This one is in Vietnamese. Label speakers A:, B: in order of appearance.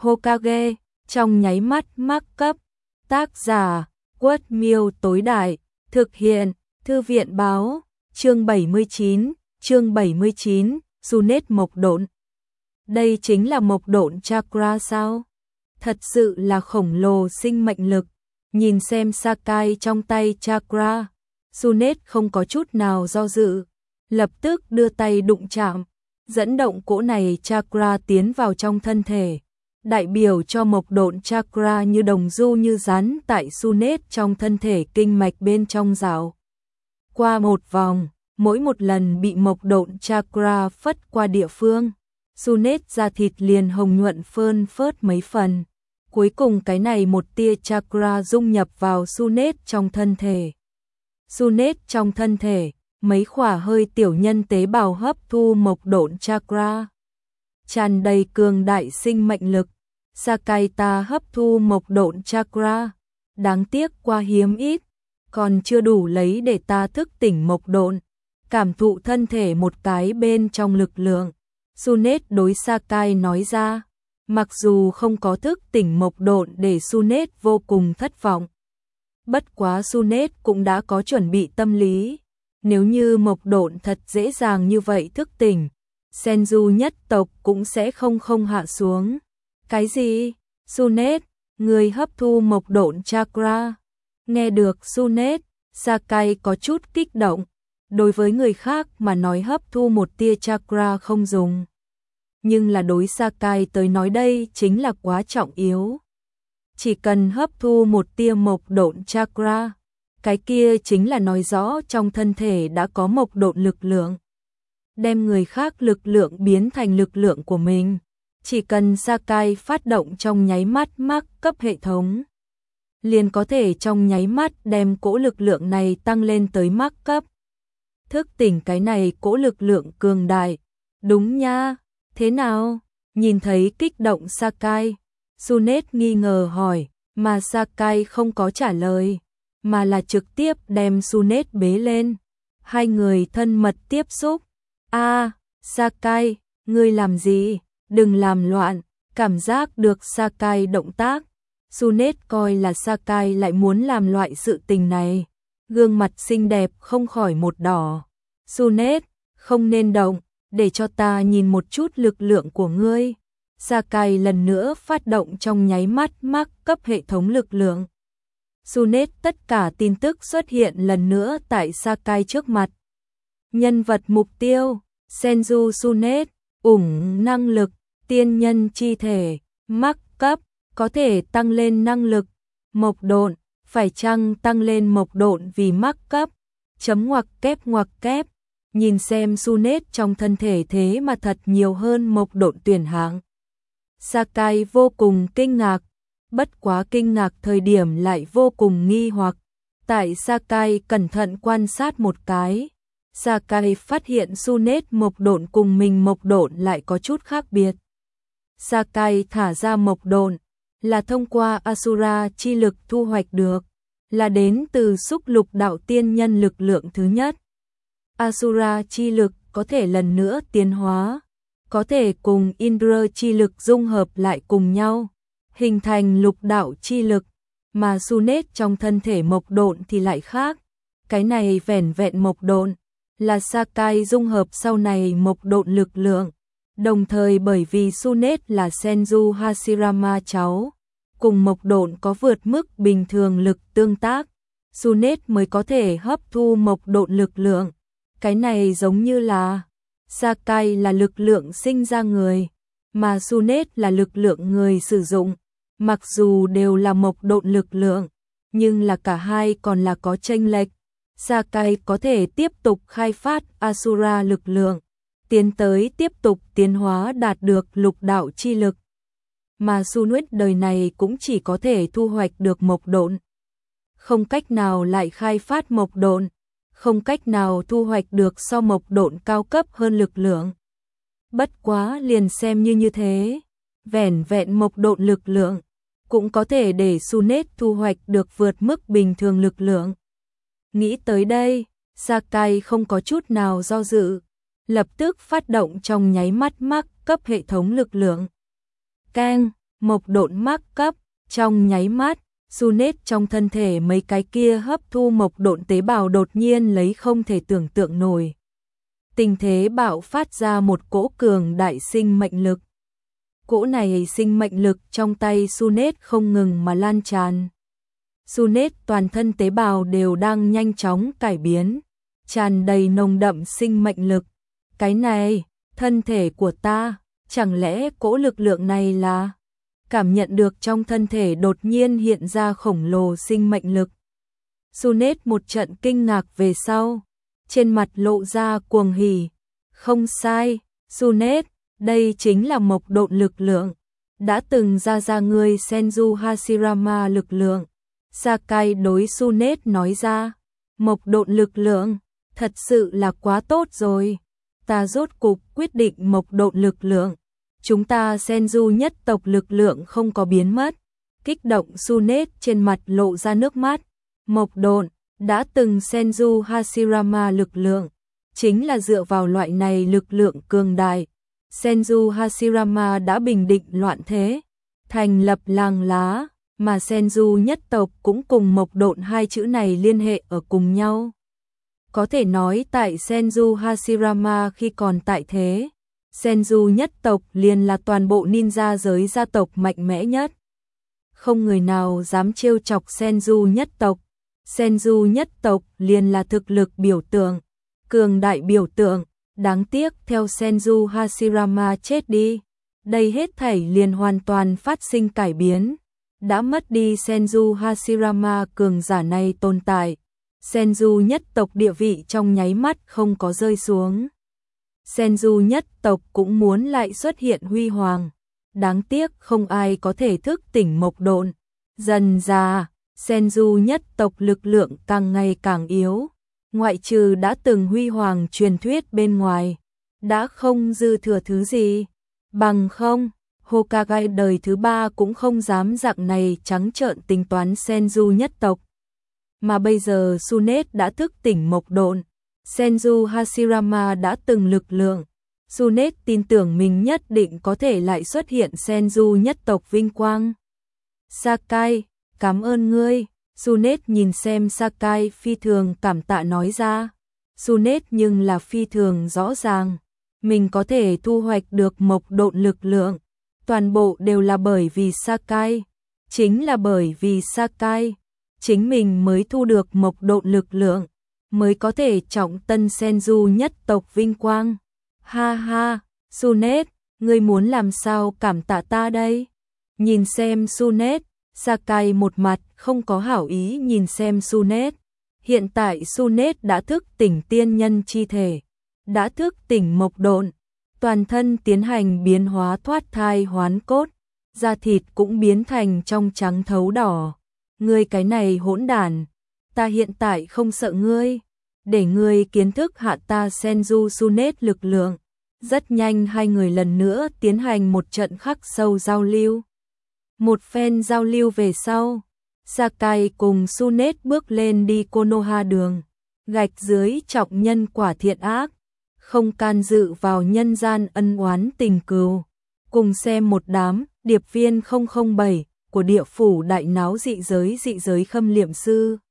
A: Hokage, trong nháy mắt mắc cấp. Tác giả, Quất Miêu tối đại, thực hiện, Thư viện báo, chương 79, Sunet mộc độn. Đây chính là mộc độn chakra sao? Thật sự là khổng lồ sinh mệnh lực. Nhìn xem Sakai trong tay chakra, Sunet không có chút nào do dự, lập tức đưa tay đụng chạm, dẫn động cỗ này chakra tiến vào trong thân thể, đại biểu cho mộc độn chakra như đồng du như rắn tại Sunet trong thân thể kinh mạch bên trong dạo. Qua một vòng, mỗi một lần bị mộc độn chakra phất qua địa phương, Sunet da thịt liền hồng nhuận phơn phớt mấy phần. Cuối cùng cái này một tia chakra dung nhập vào Sunet trong thân thể. Sunet trong thân thể, mấy khỏa hơi tiểu nhân tế bào hấp thu mộc độn chakra. Tràn đầy cường đại sinh mệnh lực, Sakai ta hấp thu mộc độn chakra. Đáng tiếc quá hiếm ít, còn chưa đủ lấy để ta thức tỉnh mộc độn, cảm thụ thân thể một cái bên trong lực lượng. Sunet đối Sakai nói ra. Mặc dù không có thức tỉnh mộc độn để Sunet vô cùng thất vọng. Bất quá Sunet cũng đã có chuẩn bị tâm lý. Nếu như mộc độn thật dễ dàng như vậy thức tỉnh, Senju nhất tộc cũng sẽ không hạ xuống. Cái gì? Sunet, người hấp thu mộc độn chakra. Nghe được Sunet, Sakai có chút kích động. Đối với người khác mà nói hấp thu một tia chakra không dùng. Nhưng là đối Sakai tới nói đây chính là quá trọng yếu. Chỉ cần hấp thu một tia mộc độn chakra, cái kia chính là nói rõ trong thân thể đã có mộc độn lực lượng. Đem người khác lực lượng biến thành lực lượng của mình. Chỉ cần Sakai phát động trong nháy mắt mắc cấp hệ thống, liền có thể trong nháy mắt đem cỗ lực lượng này tăng lên tới mắc cấp. Thức tỉnh cái này cỗ lực lượng cường đại. Đúng nha. Thế nào? Nhìn thấy kích động Sakai, Sunet nghi ngờ hỏi, mà Sakai không có trả lời, mà là trực tiếp đem Sunet bế lên. Hai người thân mật tiếp xúc. Sakai, ngươi làm gì? Đừng làm loạn. Cảm giác được Sakai động tác, Sunet coi là Sakai lại muốn làm loại sự tình này. Gương mặt xinh đẹp không khỏi một đỏ. Sunet, không nên động. Để cho ta nhìn một chút lực lượng của ngươi. Sakai lần nữa phát động trong nháy mắt mắc cấp hệ thống lực lượng. Sunet tất cả tin tức xuất hiện lần nữa tại Sakai trước mặt. Nhân vật mục tiêu, Senju Sunet, năng lực, tiên nhân chi thể, mắc cấp, có thể tăng lên năng lực, mộc độn, phải chăng tăng lên mộc độn vì mắc cấp, ngoặc kép. Nhìn xem Sunet trong thân thể thế mà thật nhiều hơn mộc độn tuyển hạng. Sakai vô cùng kinh ngạc, bất quá kinh ngạc thời điểm lại vô cùng nghi hoặc. Tại Sakai cẩn thận quan sát một cái, Sakai phát hiện Sunet mộc độn cùng mình mộc độn lại có chút khác biệt. Sakai thả ra mộc độn là thông qua Asura chi lực thu hoạch được, là đến từ xúc lục đạo tiên nhân lực lượng thứ nhất. Asura chi lực có thể lần nữa tiến hóa, có thể cùng Indra chi lực dung hợp lại cùng nhau, hình thành lục đạo chi lực, mà Sunet trong thân thể mộc độn thì lại khác. Cái này vẻn vẹn mộc độn là Sakai dung hợp sau này mộc độn lực lượng, đồng thời bởi vì Sunet là Senju Hashirama cháu, cùng mộc độn có vượt mức bình thường lực tương tác, Sunet mới có thể hấp thu mộc độn lực lượng. Cái này giống như là Sakai là lực lượng sinh ra người, mà Sunet là lực lượng người sử dụng. Mặc dù đều là mộc độn lực lượng, nhưng là cả hai còn là có chênh lệch. Sakai có thể tiếp tục khai phát Asura lực lượng, tiến tới tiếp tục tiến hóa đạt được lục đạo chi lực. Mà Sunet đời này cũng chỉ có thể thu hoạch được mộc độn, không cách nào lại khai phát mộc độn, không cách nào thu hoạch được so mộc độn cao cấp hơn lực lượng. Bất quá liền xem như thế, vẻn vẹn mộc độn lực lượng cũng có thể để Sunet thu hoạch được vượt mức bình thường lực lượng. Nghĩ tới đây, Sakai không có chút nào do dự, lập tức phát động trong nháy mắt mắc cấp hệ thống lực lượng. Keng, Mộc Độn mắc cấp, trong nháy mắt, Sunet trong thân thể mấy cái kia hấp thu Mộc Độn tế bào đột nhiên lấy không thể tưởng tượng nổi. Tình thế bạo phát ra một cỗ cường đại sinh mệnh lực. Cỗ này sinh mệnh lực trong tay Sunet không ngừng mà lan tràn. Sunet toàn thân tế bào đều đang nhanh chóng cải biến, tràn đầy nồng đậm sinh mệnh lực. Cái này, thân thể của ta, chẳng lẽ cỗ lực lượng này là... Cảm nhận được trong thân thể đột nhiên hiện ra khổng lồ sinh mệnh lực. Sunet một trận kinh ngạc về sau, trên mặt lộ ra cuồng hỉ. Không sai, Sunet, đây chính là Mộc Độn lực lượng. Đã từng ra người Senju Hashirama lực lượng. Sakai đối Sunet nói ra, Mộc Độn lực lượng, thật sự là quá tốt rồi. Ta rốt cục quyết định Mộc Độn lực lượng. Chúng ta Senju nhất tộc lực lượng không có biến mất. Kích động Sunet trên mặt lộ ra nước mắt. Mộc Độn, đã từng Senju Hashirama lực lượng. Chính là dựa vào loại này lực lượng cường đại. Senju Hashirama đã bình định loạn thế, thành lập làng lá, mà Senju nhất tộc cũng cùng Mộc Độn hai chữ này liên hệ ở cùng nhau. Có thể nói tại Senju Hashirama khi còn tại thế, Senju nhất tộc liền là toàn bộ ninja giới gia tộc mạnh mẽ nhất. Không người nào dám trêu chọc Senju nhất tộc. Senju nhất tộc liền là thực lực biểu tượng, cường đại biểu tượng. Đáng tiếc theo Senju Hashirama chết đi, đây hết thảy liền hoàn toàn phát sinh cải biến. Đã mất đi Senju Hashirama cường giả này tồn tại, Senju nhất tộc địa vị trong nháy mắt không có rơi xuống. Senju nhất tộc cũng muốn lại xuất hiện huy hoàng. Đáng tiếc không ai có thể thức tỉnh Mộc Độn. Dần dà, Senju nhất tộc lực lượng càng ngày càng yếu. Ngoại trừ đã từng huy hoàng truyền thuyết bên ngoài, đã không dư thừa thứ gì. Bằng không, Hokage đời thứ 3 cũng không dám dạng này trắng trợn tính toán Senju nhất tộc. Mà bây giờ Sunet đã thức tỉnh Mộc Độn, Senju Hashirama đã từng lực lượng. Sunet tin tưởng mình nhất định có thể lại xuất hiện Senju nhất tộc vinh quang. Sakai, cảm ơn ngươi. Sunet nhìn xem Sakai phi thường cảm tạ nói ra. Sunet nhưng là phi thường rõ ràng, mình có thể thu hoạch được Mộc Độn lực lượng, toàn bộ đều là bởi vì Sakai. Chính là bởi vì Sakai, chính mình mới thu được Mộc Độn lực lượng, mới có thể trọng tân Senju nhất tộc vinh quang. Ha ha, Sunet, ngươi muốn làm sao cảm tạ ta đây? Nhìn xem Sunet, Sakai một mặt không có hảo ý nhìn xem Sunet. Hiện tại Sunet đã thức tỉnh tiên nhân chi thể, đã thức tỉnh Mộc Độn, toàn thân tiến hành biến hóa thoát thai hoán cốt, da thịt cũng biến thành trong trắng thấu đỏ. Ngươi cái này hỗn đản, ta hiện tại không sợ ngươi, để ngươi kiến thức hạ ta Senju Sunet lực lượng. Rất nhanh hai người lần nữa tiến hành một trận khắc sâu giao lưu. Một phen giao lưu về sau, Sakai cùng Sunet bước lên đi Konoha đường, gạch dưới trọng nhân quả thiện ác, không can dự vào nhân gian ân oán tình cừu, cùng xem một đám điệp viên 007 của địa phủ đại náo dị giới khâm liệm sư.